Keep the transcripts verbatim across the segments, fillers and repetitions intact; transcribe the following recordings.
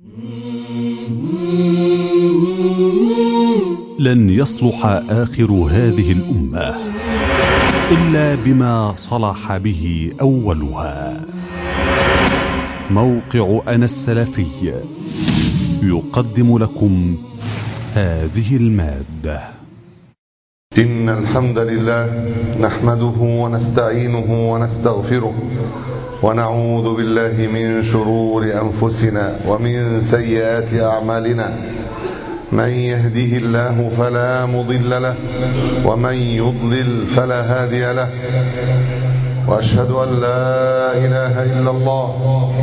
لن يصلح آخر هذه الأمة إلا بما صلح به أولها. موقع أنا السلفي يقدم لكم هذه المادة. إن الحمد لله نحمده ونستعينه ونستغفره ونعوذ بالله من شرور أنفسنا ومن سيئات أعمالنا. من يهده الله فلا مضل له ومن يضلل فلا هادي له، وأشهد أن لا إله إلا الله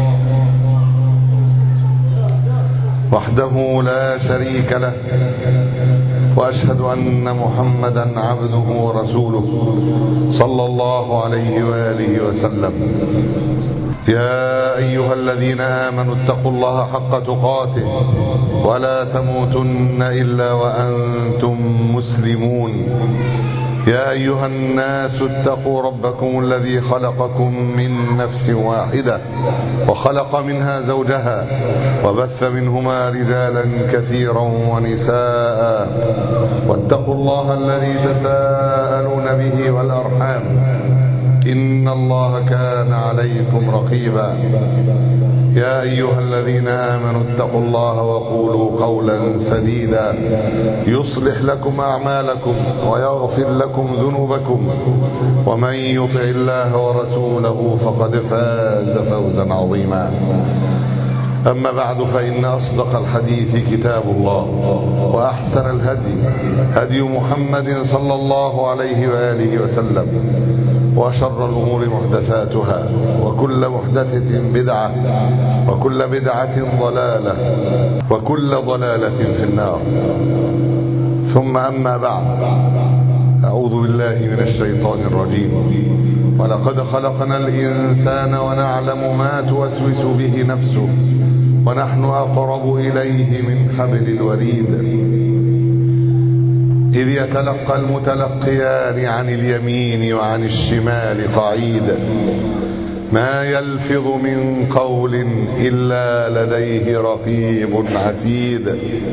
وحده لا شريك له، وأشهد أن محمدا عبده ورسوله صلى الله عليه وآله وسلم. يا أيها الذين آمنوا اتقوا الله حق تقاته ولا تموتن إلا وأنتم مسلمون. يا أيها الناس اتقوا ربكم الذي خلقكم من نفس واحدة وخلق منها زوجها وبث منهما رجالا كثيرا ونساء، واتقوا الله الذي تساءلون به والأرحام إن الله كان عليكم رقيبا. يا أيها الذين آمنوا اتقوا الله وقولوا قولا سديدا يصلح لكم أعمالكم ويغفر لكم ذنوبكم، ومن يطع الله ورسوله فقد فاز فوزا عظيما. أما بعد، فإن أصدق الحديث كتاب الله، وأحسن الهدي هدي محمد صلى الله عليه وآله وسلم، وشر الأمور محدثاتها، وكل محدثة بدعة، وكل بدعة ضلالة، وكل ضلالة في النار. ثم أما بعد، أعوذ بالله من الشيطان الرجيم. ولقد خلقنا الإنسان ونعلم ما توسوس به نفسه ونحن أقرب إليه من حبل الوريد. إذ يتلقى المتلقيان عن اليمين وعن الشمال قعيد، ما يلفظ من قول إلا لديه رقيب عتيد.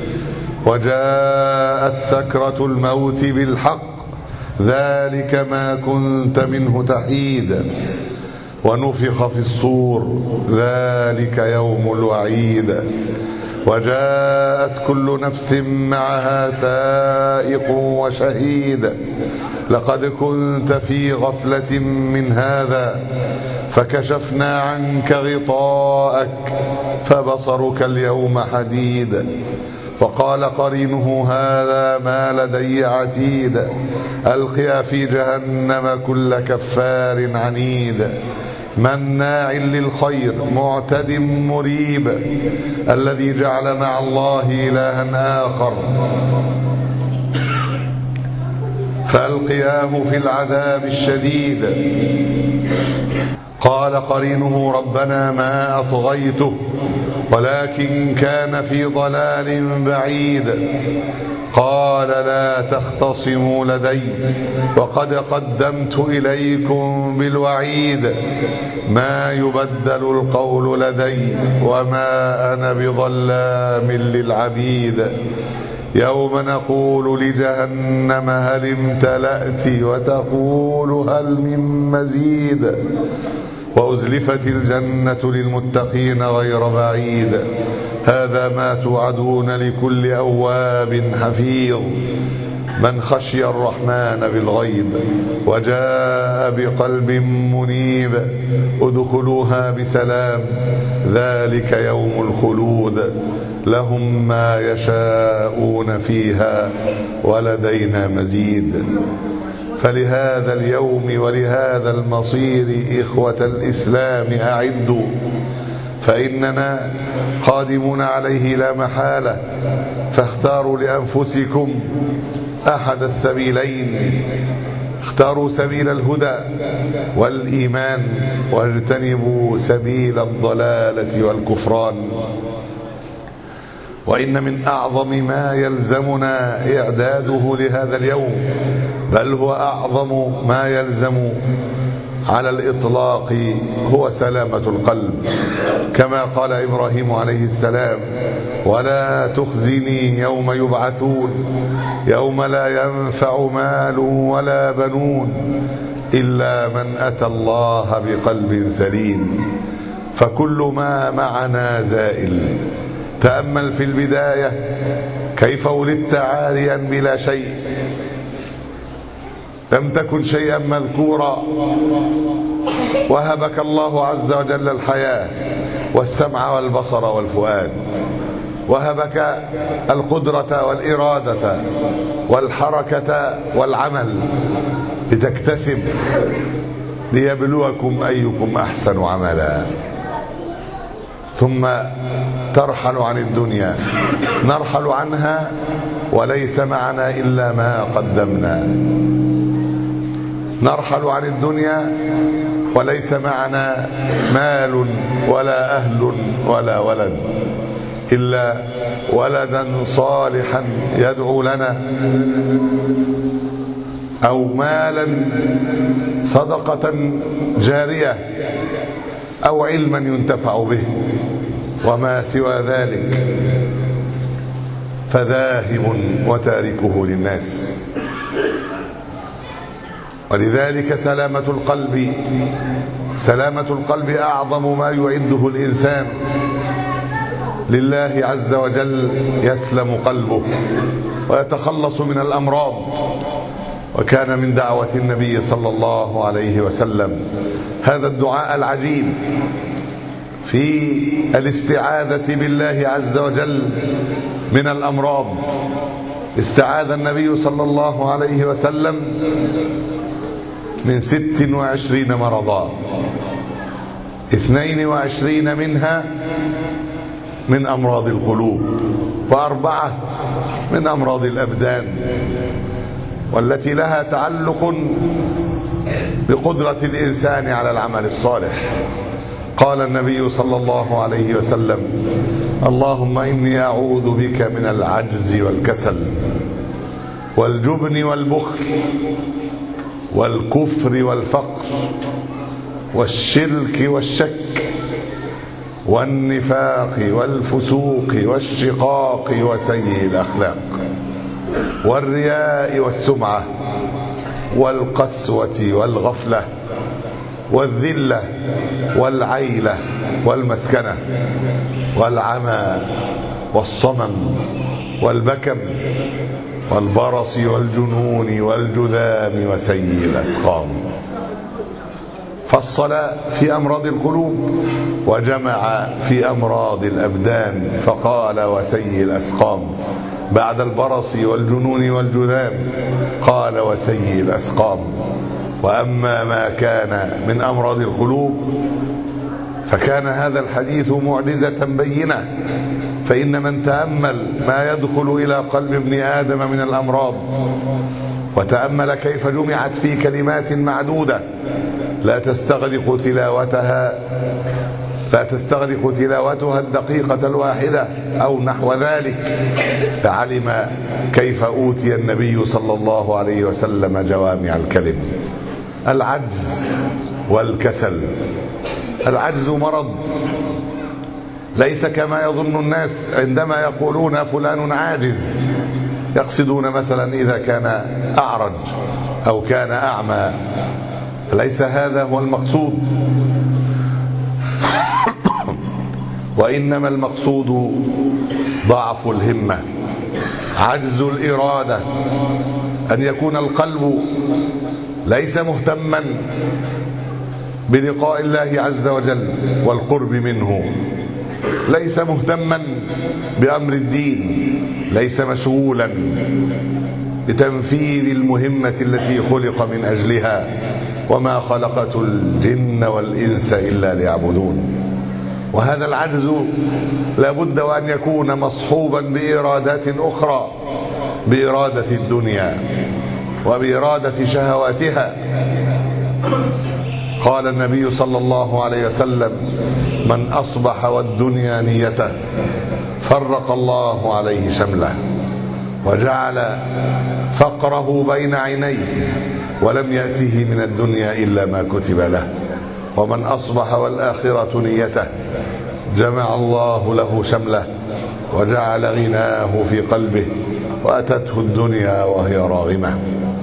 وجاءت سكرة الموت بالحق، ذلك ما كنت منه تحيد. ونفخ في الصور، ذلك يوم الوعيد. وجاءت كل نفس معها سائق وشهيد. لقد كنت في غفلة من هذا فكشفنا عنك غطاءك فبصرك اليوم حديد. وقال قرينه هذا ما لدي عتيد. ألقيا في جهنم كل كفار عنيد، مناع للخير معتد مريب. الذي جعل مع الله إلها آخر فألقياه في العذاب الشديد. قال قرينه ربنا ما أطغيته ولكن كان في ضلال بعيد. قال لا تختصموا لدي وقد قدمت إليكم بالوعيد. ما يبدل القول لدي وما أنا بظلام للعبيد. يوم نقول لجهنم هل امتلأت وتقول هل من مزيد. وأزلفت الجنة للمتقين غير بعيد. هذا ما توعدون لكل أواب حفيظ. من خشي الرحمن بالغيب وجاء بقلب منيب. ادخلوها بسلام، ذلك يوم الخلود. لهم ما يشاءون فيها ولدينا مزيد. فلهذا اليوم ولهذا المصير إخوة الإسلام أعدوا، فإننا قادمون عليه لا محالة. فاختاروا لأنفسكم أحد السبيلين، اختاروا سبيل الهدى والإيمان واجتنبوا سبيل الضلالة والكفران. وإن من أعظم ما يلزمنا إعداده لهذا اليوم، بل هو أعظم ما يلزم على الإطلاق هو سلامة القلب، كما قال إبراهيم عليه السلام: ولا تخزني يوم يبعثون يوم لا ينفع مال ولا بنون إلا من أتى الله بقلب سليم. فكل ما معنا زائل. تأمل في البداية كيف ولدت عاريا بلا شيء، لم تكن شيئا مذكورا، وهبك الله عز وجل الحياة والسمع والبصر والفؤاد، وهبك القدرة والإرادة والحركة والعمل لتكتسب، ليبلوكم أيكم أحسن عملا. ثم ترحل عن الدنيا، نرحل عنها وليس معنا إلا ما قدمنا. نرحل عن الدنيا وليس معنا مال ولا أهل ولا ولد، إلا ولدا صالحا يدعو لنا، أو مالا صدقة جارية، أو علما ينتفع به. وما سوى ذلك فذاهب وتاركه للناس. ولذلك سلامة القلب سلامة القلب أعظم ما يعده الإنسان لله عز وجل، يسلم قلبه ويتخلص من الأمراض. وكان من دعوة النبي صلى الله عليه وسلم هذا الدعاء العجيب في الاستعاذة بالله عز وجل من الأمراض. استعاذ النبي صلى الله عليه وسلم من ست وعشرين مرضا، اثنين وعشرين منها من أمراض القلوب، وأربعة من أمراض الأبدان، والتي لها تعلق بقدرة الإنسان على العمل الصالح. قال النبي صلى الله عليه وسلم: اللهم إني أعوذ بك من العجز والكسل والجبن والبخل والكفر والفقر والشرك والشك والنفاق والفسوق والشقاق وسيء الأخلاق والرياء والسمعة والقسوة والغفلة والذلة والعيلة والمسكنة والعمى والصمم والبكم والبرص والجنون والجذام وسيء الأسقام. فصل في أمراض القلوب وجمع في أمراض الأبدان، فقال وسيء الأسقام. بعد البرص والجنون والجذام قال وسيء الأسقام. وأما ما كان من أمراض القلوب فكان هذا الحديث معجزة بينة، فإن من تأمل ما يدخل إلى قلب ابن آدم من الأمراض، وتأمل كيف جمعت في كلمات معدودة لا تستغرق تلاوتها لا تستغرق تلاوتها الدقيقة الواحدة أو نحو ذلك، لعلم كيف أوتي النبي صلى الله عليه وسلم جوامع الكلم. العجز والكسل. العجز مرض ليس كما يظن الناس عندما يقولون فلان عاجز، يقصدون مثلا إذا كان أعرج أو كان أعمى. ليس هذا هو المقصود، وإنما المقصود ضعف الهمة، عجز الإرادة، أن يكون القلب ليس مهتما بلقاء الله عز وجل والقرب منه، ليس مهتما بأمر الدين، ليس مشغولا بتنفيذ المهمة التي خلق من أجلها. وما خلقت الجن والإنس إلا ليعبدون. وهذا العجز لابد وأن يكون مصحوبا بإرادات أخرى، بإرادة الدنيا وبإرادة شهواتها. قال النبي صلى الله عليه وسلم: من أصبح والدنيا نيته فرق الله عليه شمله وجعل فقره بين عينيه ولم يأته من الدنيا إلا ما كتب له. ومن أصبح والآخرة نيته جمع الله له شمله وجعل غناه في قلبه وأتته الدنيا وهي راغمة.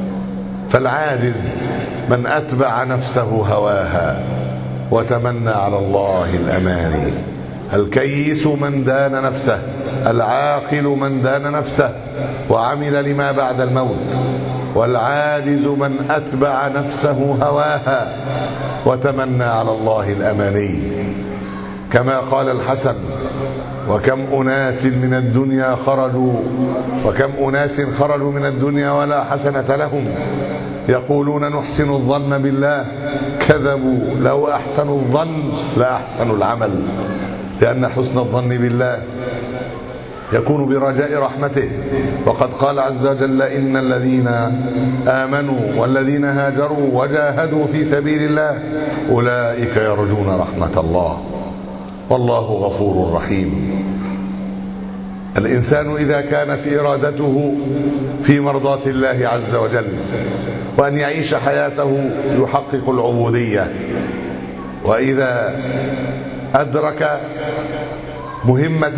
فالعاجز من أتبع نفسه هواها وتمنى على الله الأماني. الكيس من دان نفسه، العاقل من دان نفسه وعمل لما بعد الموت. والعاجز من أتبع نفسه هواها وتمنى على الله الأماني. كما قال الحسن: وكم أناس من الدنيا خرجوا وكم أناس خرجوا من الدنيا ولا حسنة لهم يقولون نحسن الظن بالله، كذبوا، لو أحسنوا الظن لأحسنوا العمل. لأن حسن الظن بالله يكون برجاء رحمته. وقد قال عز وجل: إن الذين آمنوا والذين هاجروا وجاهدوا في سبيل الله أولئك يرجون رحمة الله والله غفور رحيم. الإنسان إذا كانت إرادته في مرضاة الله عز وجل وأن يعيش حياته يحقق العبودية، وإذا أدرك مهمة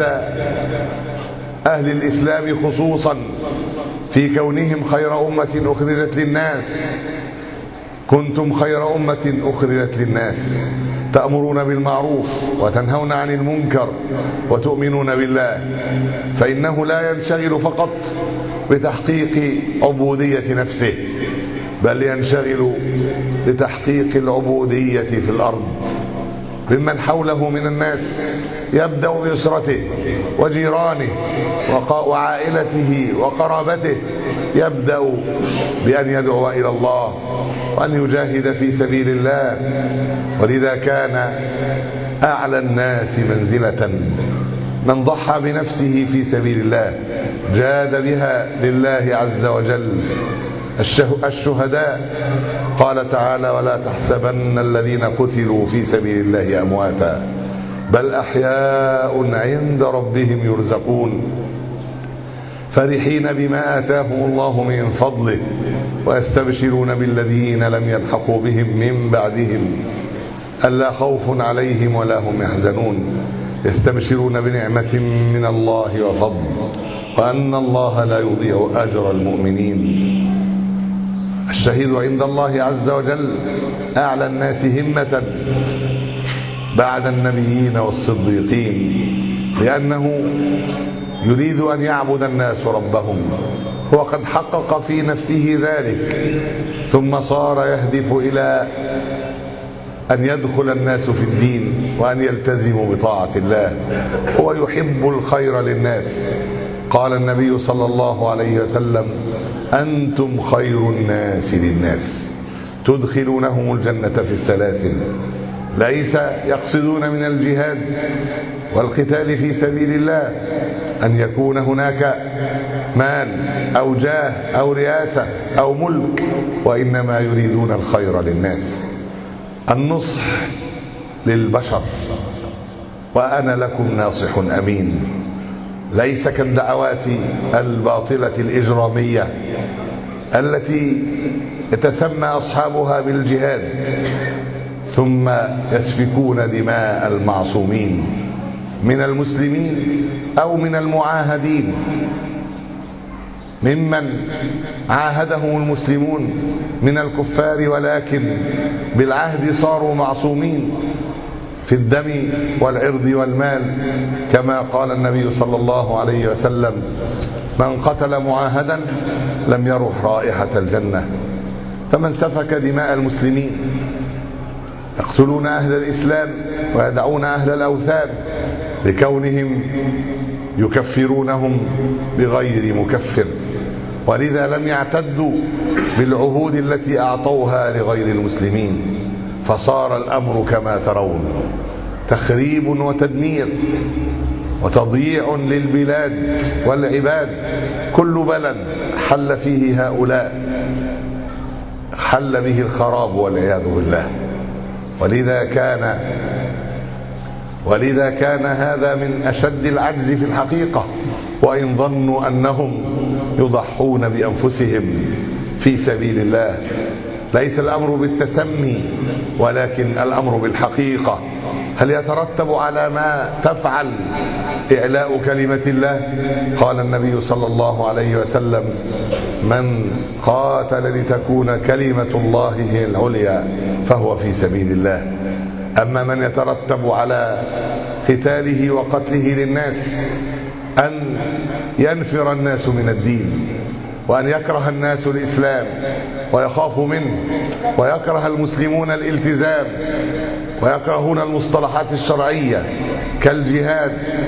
أهل الإسلام خصوصا في كونهم خير أمة أخرجت للناس، كنتم خير أمة أخرجت للناس تأمرون بالمعروف وتنهون عن المنكر وتؤمنون بالله، فإنه لا ينشغل فقط بتحقيق عبودية نفسه، بل ينشغل بتحقيق العبودية في الأرض ممن حوله من الناس، يبدأ بأسرته وجيرانه وعائلته وقرابته، يبدأ بأن يدعو إلى الله وأن يجاهد في سبيل الله. ولذا كان أعلى الناس منزلة من ضحى بنفسه في سبيل الله، جاد بها لله عز وجل. الشهداء قال تعالى: ولا تحسبن الذين قتلوا في سبيل الله أمواتا بل أحياء عند ربهم يرزقون فرحين بما آتاهم الله من فضله ويستبشرون بالذين لم يلحقوا بهم من بعدهم ألا خوف عليهم ولا هم يحزنون يستبشرون بنعمة من الله وفضل وأن الله لا يضيع أجر المؤمنين. الشهيد عند الله عز وجل أعلى الناس همة بعد النبيين والصديقين، لأنه يريد أن يعبد الناس ربهم، هو قد حقق في نفسه ذلك، ثم صار يهدف إلى أن يدخل الناس في الدين وأن يلتزموا بطاعة الله. هو يحب الخير للناس. قال النبي صلى الله عليه وسلم: أنتم خير الناس للناس تدخلونهم الجنة في السلاسل. ليس يقصدون من الجهاد والقتال في سبيل الله أن يكون هناك مال أو جاه أو رياسة أو ملك، وإنما يريدون الخير للناس، النصح للبشر. وأنا لكم ناصح أمين، ليس كالدعوات الباطلة الإجرامية التي يتسمى أصحابها بالجهاد ثم يسفكون دماء المعصومين من المسلمين أو من المعاهدين، ممن عاهدهم المسلمون من الكفار ولكن بالعهد صاروا معصومين في الدم والعرض والمال، كما قال النبي صلى الله عليه وسلم: من قتل معاهدا لم يرح رائحة الجنة. فمن سفك دماء المسلمين يقتلون أهل الإسلام ويدعون أهل الأوثان لكونهم يكفرونهم بغير مكفر، ولذا لم يعتدوا بالعهود التي أعطوها لغير المسلمين، فصار الأمر كما ترون تخريب وتدمير وتضييع للبلاد والعباد. كل بلد حل فيه هؤلاء حل به الخراب والعياذ بالله. ولذا كان ولذا كان هذا من أشد العجز في الحقيقة، وإن ظنوا أنهم يضحون بأنفسهم في سبيل الله. ليس الأمر بالتسمي ولكن الأمر بالحقيقة. هل يترتب على ما تفعل إعلاء كلمة الله؟ قال النبي صلى الله عليه وسلم: من قاتل لتكون كلمة الله هي العليا فهو في سبيل الله. أما من يترتب على قتاله وقتله للناس أن ينفر الناس من الدين، وأن يكره الناس الإسلام ويخافوا منه، ويكره المسلمون الالتزام، ويكرهون المصطلحات الشرعية كالجهاد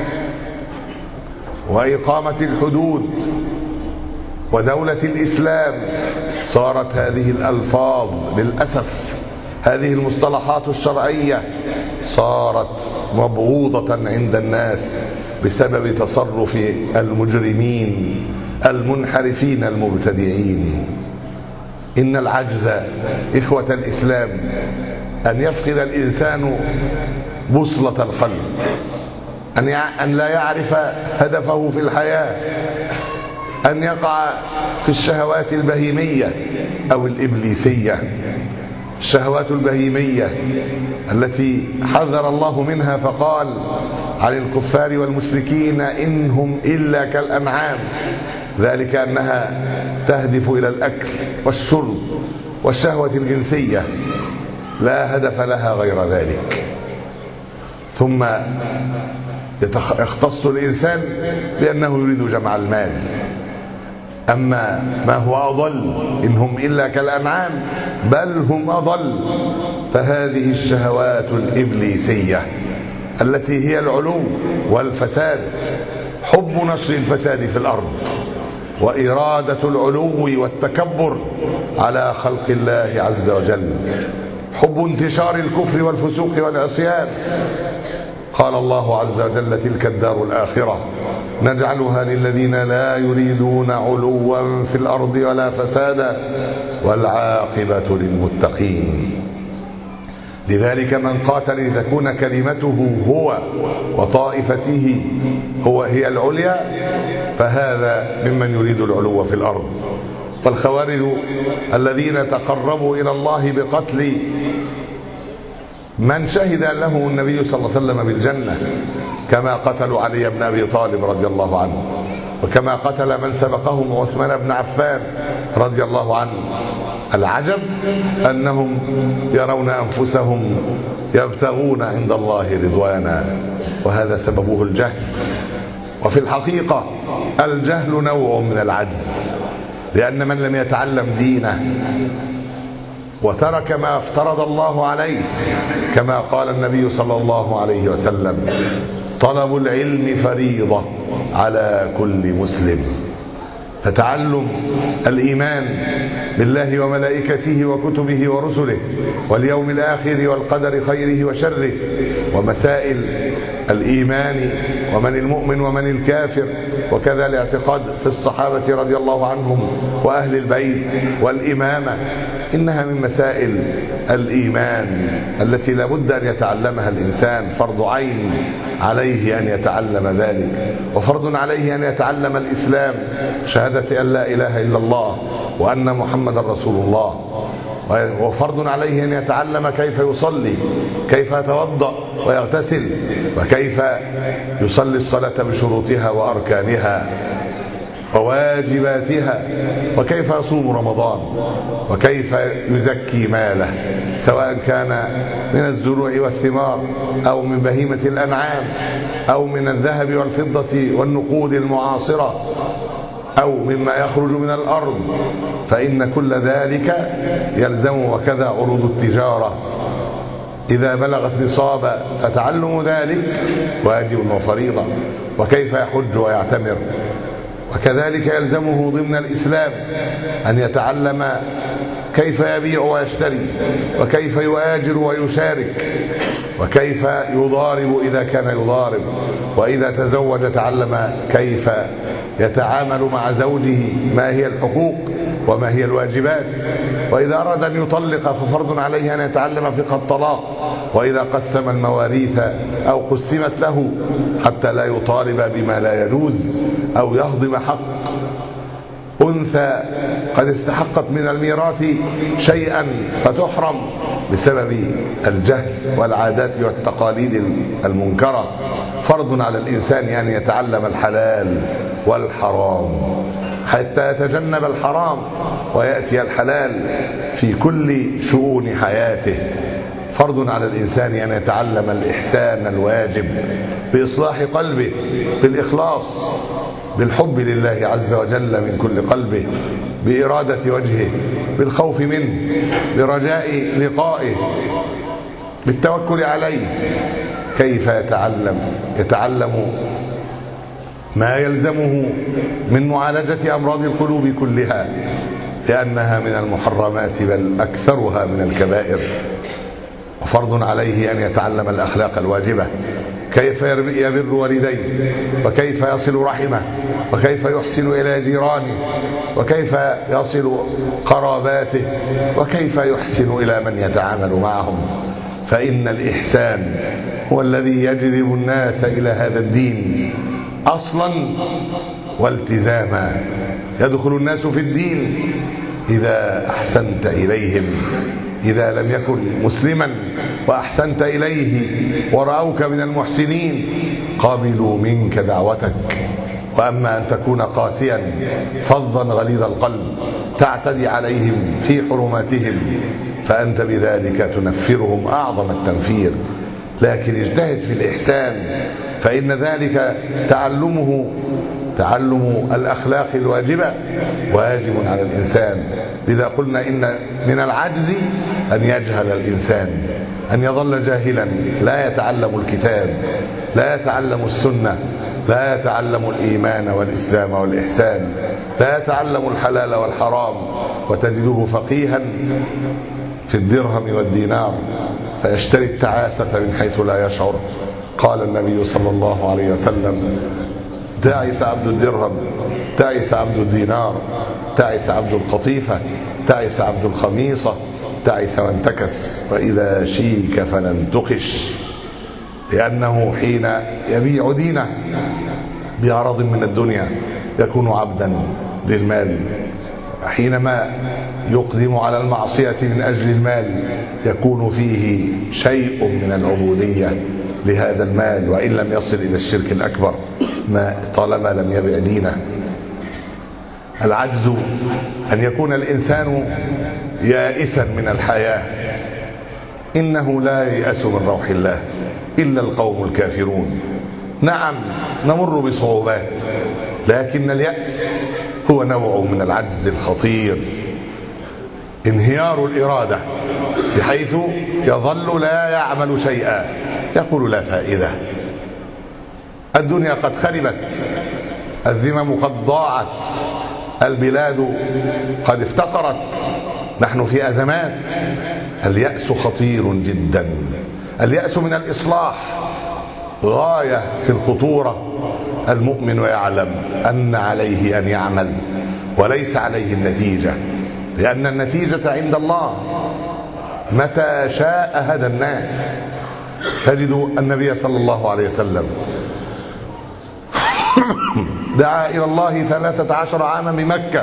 وإقامة الحدود ودولة الإسلام. صارت هذه الألفاظ للأسف، هذه المصطلحات الشرعية صارت مبغوضة عند الناس بسبب تصرف المجرمين المنحرفين المبتدعين. إن العجز إخوة الإسلام أن يفقد الإنسان بوصلة القلب، أن لا يعرف هدفه في الحياة، أن يقع في الشهوات البهيمية أو الإبليسية. الشهوات البهيمية التي حذر الله منها فقال عن الكفار والمشركين: إنهم إلا كالأنعام، ذلك أنها تهدف إلى الأكل والشرب والشهوة الجنسية، لا هدف لها غير ذلك. ثم يختص الإنسان بأنه يريد جمع المال. أما ما هو أضل: إنهم إلا كالأنعام بل هم أضل. فهذه الشهوات الإبليسية التي هي العلو والفساد، حب نشر الفساد في الأرض وإرادة العلو والتكبر على خلق الله عز وجل، حب انتشار الكفر والفسوق والعصيان. قال الله عز وجل: تلك الدار الآخرة نجعلها للذين لا يريدون علوا في الأرض ولا فسادا والعاقبة للمتقين. لذلك من قاتل لتكون كلمته هو وطائفته هو هي العليا فهذا ممن يريد العلو في الأرض. والخوارج الذين تقربوا إلى الله بقتل من شهد له النبي صلى الله عليه وسلم بالجنة، كما قتلوا علي بن أبي طالب رضي الله عنه، وكما قتل من سبقهم عثمان بن عفان رضي الله عنه. العجب أنهم يرون أنفسهم يبتغون عند الله رضوانا، وهذا سببه الجهل. وفي الحقيقة الجهل نوع من العجز، لأن من لم يتعلم دينه وترك ما افترض الله عليه، كما قال النبي صلى الله عليه وسلم: طلب العلم فريضة على كل مسلم. فتعلم الإيمان بالله وملائكته وكتبه ورسله واليوم الآخر والقدر خيره وشره، ومسائل الإيمان ومن المؤمن ومن الكافر، وكذا الاعتقاد في الصحابة رضي الله عنهم وأهل البيت والإمامة، إنها من مسائل الإيمان التي لا بد أن يتعلمها الإنسان. فرض عين عليه أن يتعلم ذلك، وفرض عليه أن يتعلم الإسلام، شهادة أن لا إله إلا الله وأن محمد رسول الله. وفرض عليه أن يتعلم كيف يصلي، كيف يتوضأ ويغتسل، وكيف يصلي الصلاة بشروطها وأركانها وواجباتها، وكيف يصوم رمضان، وكيف يزكي ماله، سواء كان من الزروع والثمار أو من بهيمة الأنعام أو من الذهب والفضة والنقود المعاصرة أو مما يخرج من الأرض، فإن كل ذلك يلزم. وكذا عروض التجارة إذا بلغت نصابا فتعلم ذلك واجب وفريضة. وكيف يحج ويعتمر، وكذلك يلزمه ضمن الإسلام أن يتعلم كيف يبيع ويشتري، وكيف يؤاجر ويشارك، وكيف يضارب إذا كان يضارب، وإذا تزوج تعلم كيف يتعامل مع زوجه، ما هي الحقوق وما هي الواجبات. وإذا أراد أن يطلق ففرض عليه أن يتعلم فقه الطلاق، وإذا قسم المواريث أو قسمت له حتى لا يطالب بما لا يجوز أو يهضم حق أنثى قد استحقت من الميراث شيئا فتحرم بسبب الجهل والعادات والتقاليد المنكرة. فرض على الإنسان أن يتعلم الحلال والحرام حتى يتجنب الحرام ويأتي الحلال في كل شؤون حياته. فرض على الإنسان أن يتعلم الإحسان الواجب بإصلاح قلبه، بالإخلاص، بالحب لله عز وجل من كل قلبه، بإرادة وجهه، بالخوف منه، برجاء لقائه، بالتوكل عليه. كيف يتعلم؟ يتعلم ما يلزمه من معالجة أمراض القلوب كلها، لأنها من المحرمات بل أكثرها من الكبائر. وفرض عليه أن يتعلم الأخلاق الواجبة، كيف يبر والديه، وكيف يصل رحمه، وكيف يحسن إلى جيرانه، وكيف يصل قراباته، وكيف يحسن إلى من يتعامل معهم. فإن الإحسان هو الذي يجذب الناس إلى هذا الدين أصلا والتزاما. يدخل الناس في الدين إذا أحسنت إليهم. إذا لم يكن مسلما وأحسنت إليه ورأوك من المحسنين قابلوا منك دعوتك. وأما أن تكون قاسيا فظا غليظ القلب تعتدي عليهم في حرماتهم فأنت بذلك تنفرهم أعظم التنفير. لكن اجتهد في الإحسان، فإن ذلك تعلمه تعلم الأخلاق الواجبة واجب على الإنسان. لذا قلنا إن من العجز أن يجهل الإنسان، أن يظل جاهلا، لا يتعلم الكتاب، لا يتعلم السنة، لا يتعلم الإيمان والإسلام والإحسان، لا يتعلم الحلال والحرام، وتجده فقيها في الدرهم والدينار فيشتري التعاسة من حيث لا يشعر. قال النبي صلى الله عليه وسلم: تعس عبد الدرهم، تعس عبد الدينار، تعس عبد القطيفة، تعس عبد الخميصة، تعس وانتكس، وإذا شيك فلن تقش. لأنه حين يبيع دينه بعرض من الدنيا يكون عبدا للمال، حينما يقدم على المعصية من أجل المال يكون فيه شيء من العبودية لهذا المال، وإن لم يصل إلى الشرك الأكبر ما طالما لم يبع دينه. العجز أن يكون الإنسان يائسا من الحياة. إنه لا ييأس من روح الله إلا القوم الكافرون. نعم نمر بصعوبات، لكن اليأس هو نوع من العجز الخطير، انهيار الإرادة بحيث يظل لا يعمل شيئا، يقول لا فائدة، الدنيا قد خربت، الذمم قد ضاعت، البلاد قد افتقرت، نحن في أزمات. اليأس خطير جدا. اليأس من الإصلاح غاية في الخطورة. المؤمن يعلم أن عليه أن يعمل وليس عليه النتيجة، لأن النتيجة عند الله. متى شاء هدى الناس. تجد النبي صلى الله عليه وسلم دعا إلى الله ثلاثة عشر عاما بمكة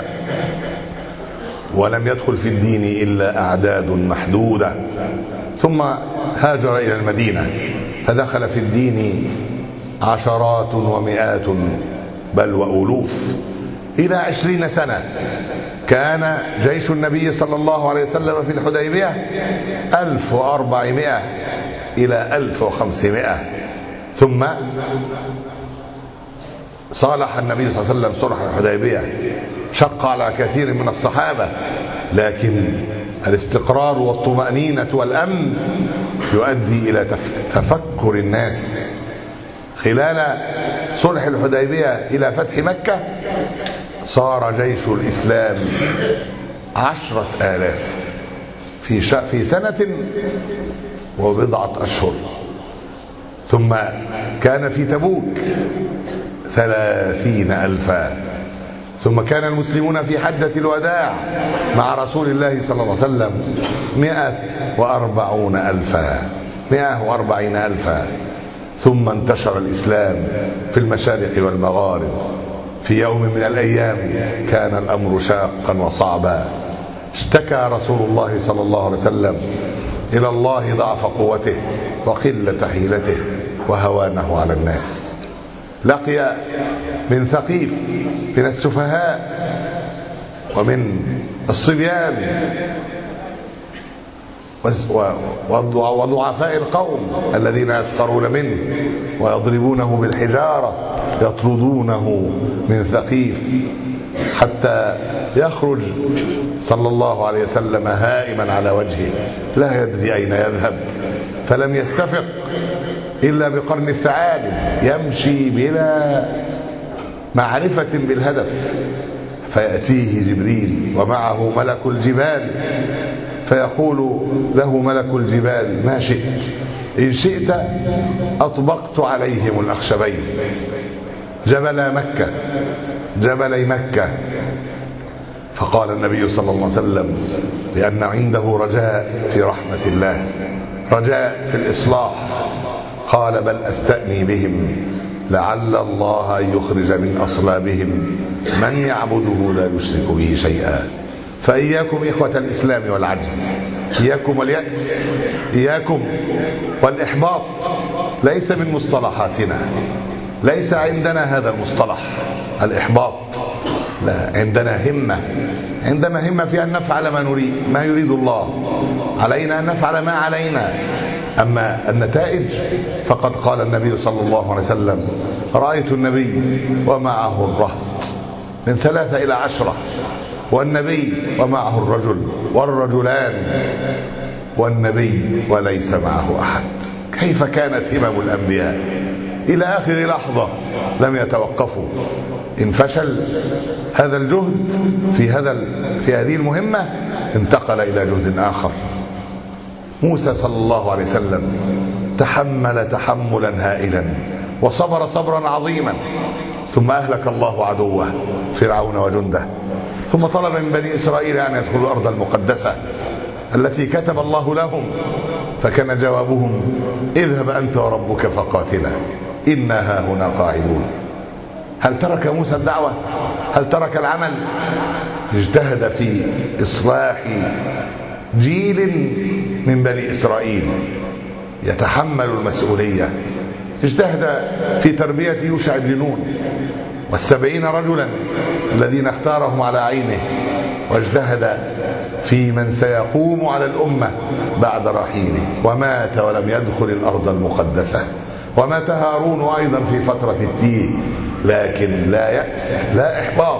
ولم يدخل في الدين إلا أعداد محدودة، ثم هاجر إلى المدينة فدخل في الدين عشرات ومئات بل وألوف. إلى عشرين سنة كان جيش النبي صلى الله عليه وسلم في الحديبية ألف وأربعمائة إلى ألف وخمسمائة، ثم صالح النبي صلى الله عليه وسلم صلح الحديبية، شق على كثير من الصحابة، لكن الاستقرار والطمأنينة والأمن يؤدي إلى تفكر الناس. خلال صلح الحديبية إلى فتح مكة صار جيش الإسلام عشرة آلاف في في سنة وبضعة أشهر، ثم كان في تبوك ثلاثين ألفا، ثم كان المسلمون في حجة الوداع مع رسول الله صلى الله عليه وسلم مئة وأربعون ألفا مئة وأربعين ألفا، ثم انتشر الإسلام في المشارق والمغارب، في يوم من الأيام كان الأمر شاقا وصعبا، اشتكى رسول الله صلى الله عليه وسلم إلى الله ضعف قوته وقلة حيلته وهوانه على الناس. لقي من ثقيف، من السفهاء ومن الصبيان وضعفاء القوم الذين يسخرون منه ويضربونه بالحجارة، يطردونه من ثقيف حتى يخرج صلى الله عليه وسلم هائما على وجهه لا يدري أين يذهب، فلم يستفق إلا بقرن الثعالب، يمشي بلا معرفة بالهدف، فيأتيه جبريل ومعه ملك الجبال فيقول له ملك الجبال: ما شئت؟ إن شئت أطبقت عليهم الأخشبين، جبل مكة جبلي مكة. فقال النبي صلى الله عليه وسلم لأن عنده رجاء في رحمة الله، رجاء في الإصلاح، قال: بل أستأني بهم لعل الله أن يخرج من أصلابهم من يعبده لا يشرك به شيئا. فإياكم إخوة الإسلام والعجز، إياكم واليأس، إياكم والإحباط. ليس من مصطلحاتنا، ليس عندنا هذا المصطلح الإحباط، لا، عندنا همة، عندنا همة في أن نفعل ما نريد، ما يريد الله، علينا أن نفعل ما علينا. أما النتائج فقد قال النبي صلى الله عليه وسلم: رأيت النبي ومعه الرهط من ثلاثة إلى عشرة، والنبي ومعه الرجل والرجلان، والنبي وليس معه أحد. كيف كانت همم الأنبياء؟ إلى آخر لحظة لم يتوقفوا. إن فشل هذا الجهد في هذا في هذه المهمة انتقل إلى جهد آخر. موسى صلى الله عليه وسلم تحمل تحملا هائلا وصبر صبرا عظيما، ثم أهلك الله عدوه فرعون وجنده، ثم طلب من بني إسرائيل أن يدخلوا الأرض المقدسة التي كتب الله لهم، فكان جوابهم: اذهب أنت وربك فقاتلا إنا هاهنا قاعدون. هل ترك موسى الدعوة؟ هل ترك العمل؟ اجتهد في إصلاح جيل من بني إسرائيل يتحمل المسؤولية، اجتهد في تربية يوشع بن نون والسبعين رجلا الذين اختارهم على عينه، واجتهد في من سيقوم على الأمة بعد رحيله، ومات ولم يدخل الأرض المقدسة. ومات هارون أيضا في فترة التيه، لكن لا يأس، لا إحباط،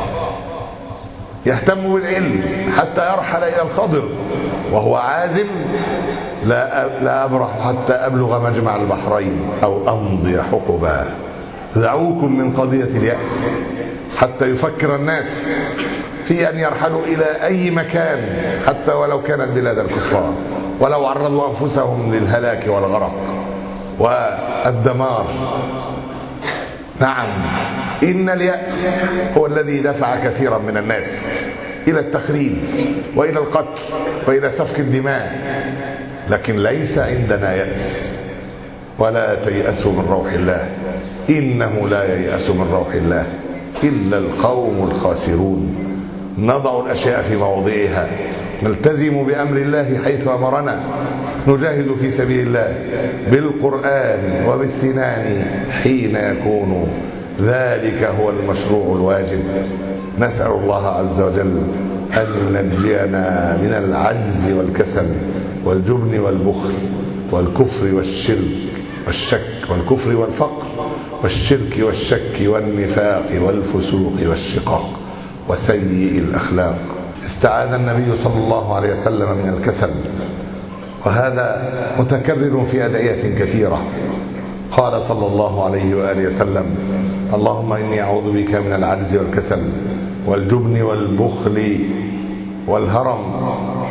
يهتم بالعلم حتى يرحل إلى الخضر وهو عازم: لا لا أبرح حتى أبلغ مجمع البحرين أو أمضي حقبا. دعوكم من قضية اليأس حتى يفكر الناس في أن يرحلوا إلى أي مكان حتى ولو كانت بلاد الكفار، ولو عرضوا أنفسهم للهلاك والغرق والدمار. نعم، إن اليأس هو الذي دفع كثيرا من الناس إلى التخريب وإلى القتل وإلى سفك الدماء، لكن ليس عندنا يأس. ولا تيأسوا من روح الله إنه لا ييأس من روح الله إلا القوم الخاسرون. نضع الأشياء في مواضعها، نلتزم بأمر الله حيث أمرنا، نجاهد في سبيل الله بالقرآن وبالسنان حين يكون ذلك هو المشروع الواجب. نسأل الله عز وجل أن ينجينا من العجز والكسل والجبن والبخل والكفر والشرك والشك والكفر والفقر والشرك والشك والنفاق والفسوق والشقاق وسيء الأخلاق. استعاذ النبي صلى الله عليه وسلم من الكسل، وهذا متكرر في أدعية كثيرة. قال صلى الله عليه وآله وسلم: اللهم إني أعوذ بك من العجز والكسل والجبن والبخل والهرم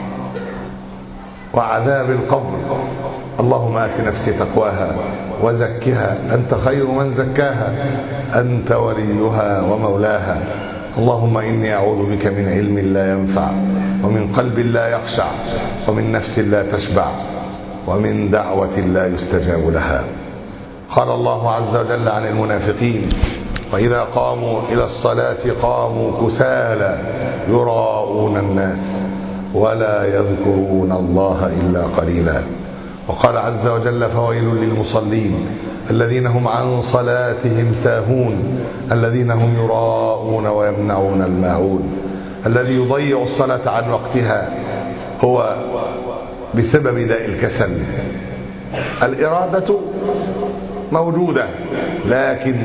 وعذاب القبر. اللهم آت نفسي تقواها وزكها أنت خير من زكاها أنت وليها ومولاها. اللهم إني أعوذ بك من علم لا ينفع ومن قلب لا يخشع ومن نفس لا تشبع ومن دعوة لا يستجاب لها. قال الله عز وجل عن المنافقين: وإذا قاموا إلى الصلاة قاموا كسالى يراءون الناس ولا يذكرون الله إلا قليلا. وقال عز وجل: فويل للمصلين الذين هم عن صلاتهم ساهون الذين هم يراءون ويمنعون الماعون. الذي يضيع الصلاة عن وقتها هو بسبب داء الكسل. الإرادة موجودة لكن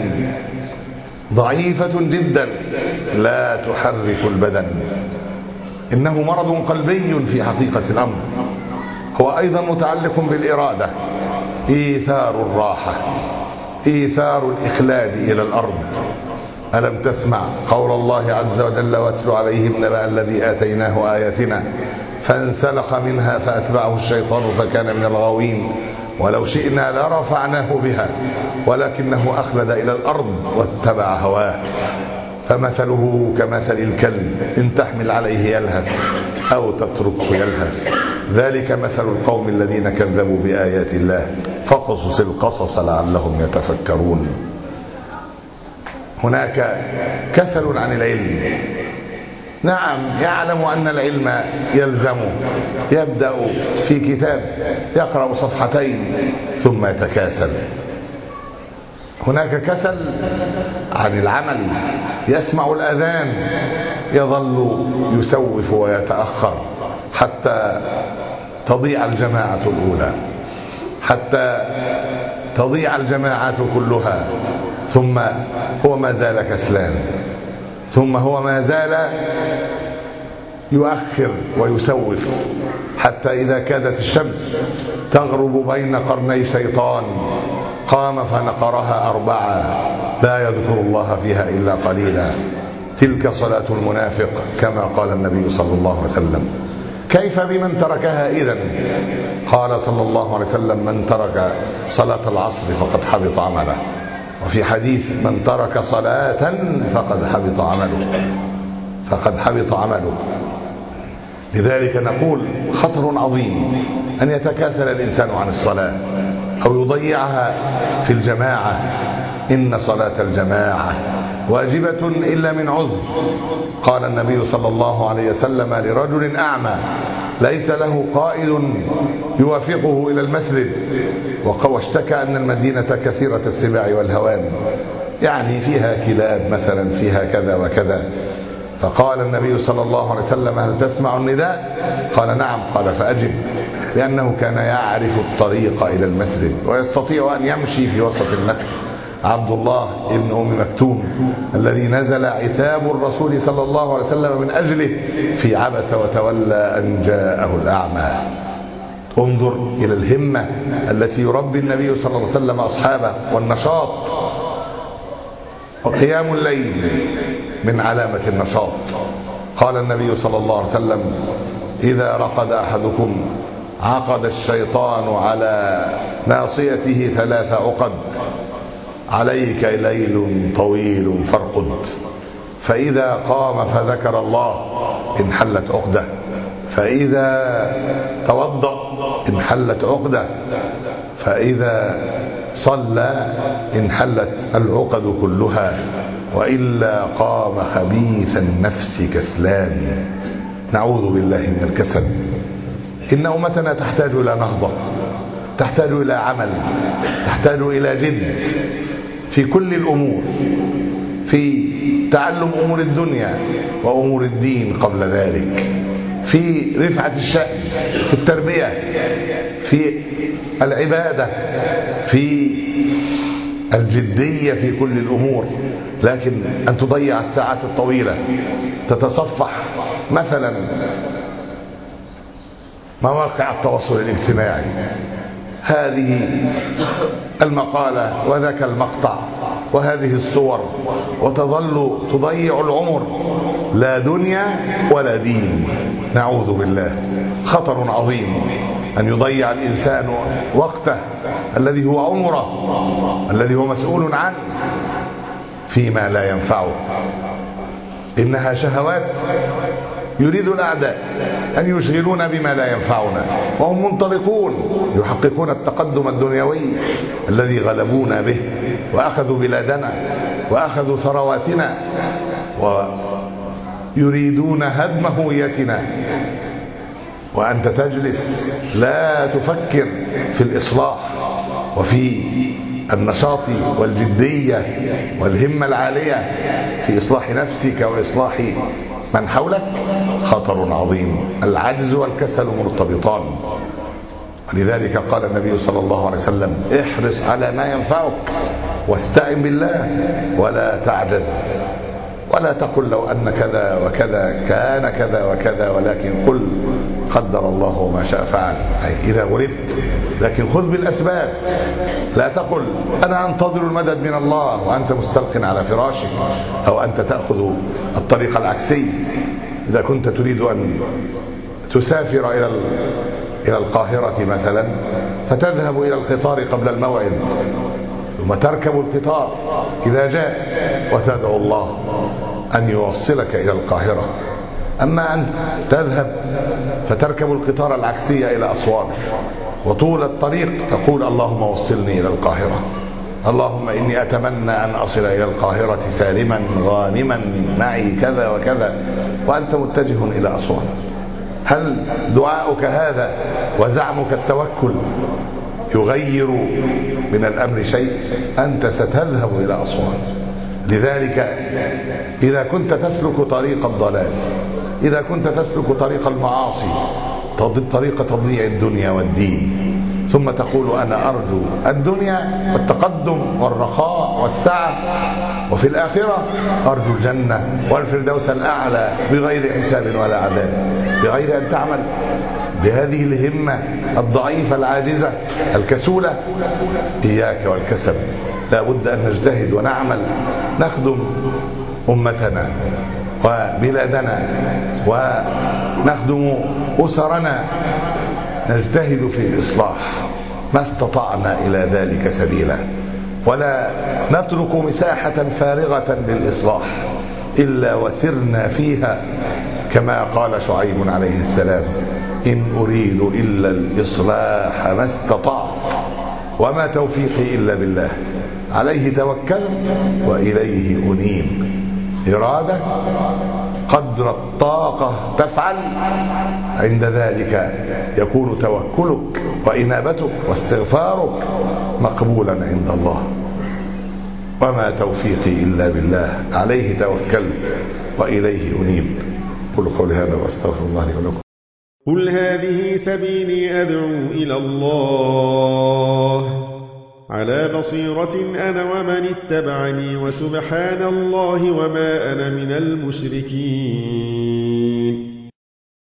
ضعيفة جدا لا تحرك البدن. إنه مرض قلبي في حقيقة الأمر، هو أيضا متعلق بالإرادة. إيثار الراحة، إيثار الإخلاد إلى الأرض. ألم تسمع قول الله عز وجل: واتل عليهم نبأ الذي آتيناه آياتنا فانسلخ منها فأتبعه الشيطان فكان من الغاوين ولو شئنا لرفعناه بها ولكنه أخلد إلى الأرض واتبع هواه فمثله كمثل الكلب إن تحمل عليه يلهث أو تتركه يلهث ذلك مثل القوم الذين كذبوا بآيات الله فاقصص القصص لعلهم يتفكرون. هناك كسل عن العلم. نعم، يعلم أن العلم يلزمه، يبدأ في كتاب يقرأ صفحتين ثم يتكاسل. هناك كسل عن العمل، يسمع الأذان يظل يسوف ويتأخر حتى تضيع الجماعة الأولى، حتى تضيع الجماعات كلها، ثم هو ما زال كسلان، ثم هو ما زال يؤخر ويسوف حتى إذا كادت الشمس تغرب بين قرني شيطان قام فنقرها أربعة لا يذكر الله فيها إلا قليلا. تلك صلاة المنافق كما قال النبي صلى الله عليه وسلم. كيف بمن تركها إذن؟ قال صلى الله عليه وسلم: من ترك صلاة العصر فقد حبط عمله. وفي حديث: من ترك صلاة فقد حبط عمله، فقد حبط عمله. لذلك نقول خطر عظيم أن يتكاسل الإنسان عن الصلاة أو يضيعها في الجماعة. إن صلاة الجماعة واجبة إلا من عذر. قال النبي صلى الله عليه وسلم لرجل أعمى ليس له قائد يوافقه إلى المسجد واشتكى أن المدينة كثيرة السباع والهوام، يعني فيها كلاب مثلا، فيها كذا وكذا. فقال النبي صلى الله عليه وسلم: هل تسمع النداء؟ قال: نعم. قال: فأجب، لأنه كان يعرف الطريق إلى المسجد ويستطيع أن يمشي في وسط النخل. عبد الله ابن أم مكتوم الذي نزل عتاب الرسول صلى الله عليه وسلم من أجله في عبس وتولى أن جاءه الأعمى. انظر إلى الهمة التي يربي النبي صلى الله عليه وسلم أصحابه، والنشاط. وقيام الليل من علامة النشاط. قال النبي صلى الله عليه وسلم: إذا رقد أحدكم عقد الشيطان على ناصيته ثلاث عقد، عليك ليل طويل فارقد، فإذا قام فذكر الله انحلت عقدة، فإذا توضأ انحلت عقدة، فإذا صلى انحلت العقد كلها، وإلا قام خبيث النفس كسلان. نعوذ بالله من الكسل. إن أمتنا تحتاج إلى نهضة، تحتاج إلى عمل، تحتاج إلى جد في كل الأمور، في تعلم أمور الدنيا وأمور الدين قبل ذلك، في رفعة الشأن، في التربية، في العبادة، في الجدية في كل الأمور. لكن أن تضيع الساعات الطويلة تتصفح مثلا مواقع التواصل الاجتماعي، هذه المقالة وذاك المقطع وهذه الصور، وتظل تضيع العمر، لا دنيا ولا دين. نعوذ بالله. خطر عظيم أن يضيع الإنسان وقته الذي هو عمره، الذي هو مسؤول عنه، فيما لا ينفعه. إنها شهوات يريد الأعداء أن يشغلون بما لا ينفعنا، وهم منطلقون يحققون التقدم الدنيوي الذي غلبونا به وأخذوا بلادنا وأخذوا ثرواتنا ويريدون هدم هويتنا، وأنت تجلس لا تفكر في الإصلاح وفي النشاط والجدية والهمة العالية في إصلاح نفسك وإصلاح من حولك، خطر عظيم. العجز والكسل مرتبطان، ولذلك قال النبي صلى الله عليه وسلم: احرص على ما ينفعك واستعن بالله ولا تعجز، ولا تقل لو أن كذا وكذا كان كذا وكذا، ولكن قل قدر الله وما شاء فعل. أي إذا غلبت، لكن خذ بالأسباب. لا تقل أنا أنتظر المدد من الله وأنت مستلق على فراشك، أو أنت تأخذ الطريق العكسي. إذا كنت تريد أن تسافر إلى إلى القاهرة مثلا، فتذهب إلى القطار قبل الموعد، ثم تركب القطار إذا جاء وتدعو الله أن يوصلك إلى القاهرة. أما أن تذهب فتركب القطار العكسية إلى أسوان، وطول الطريق تقول اللهم وصلني إلى القاهرة، اللهم إني أتمنى أن أصل إلى القاهرة سالما غانما معي كذا وكذا، وأنت متجه إلى أسوان. هل دعاؤك هذا وزعمك التوكل يغير من الأمر شيء؟ أنت ستذهب إلى أسوان. لذلك إذا كنت تسلك طريق الضلال، إذا كنت تسلك طريق المعاصي، طريق تضييع الدنيا والدين، ثم تقول أنا أرجو الدنيا والتقدم والرخاء والسعة، وفي الآخرة أرجو الجنة والفردوس الأعلى بغير حساب ولا عذاب، بغير أن تعمل بهذه الهمة الضعيفة العاجزة الكسولة، إياك والكسل. لا بد أن نجتهد ونعمل، نخدم أمتنا وبلادنا ونخدم أسرنا، نجتهد في الإصلاح ما استطعنا إلى ذلك سبيلا، ولا نترك مساحة فارغة للإصلاح إلا وسرنا فيها، كما قال شعيب عليه السلام: إن أريد إلا الإصلاح ما استطعت وما توفيقي إلا بالله، عليه توكلت وإليه أنيب. إرادة قدر الطاقة تفعل، عند ذلك يكون توكلك وإنابتك واستغفارك مقبولا عند الله. وما توفيقي إلا بالله، عليه توكلت وإليه أنيب. قل قولي هذا وأستغفر الله لي ولكم. قل هذه سبيلي أدعو إلى الله على بصيرة أنا ومن اتبعني، وسبحان الله وما أنا من المشركين.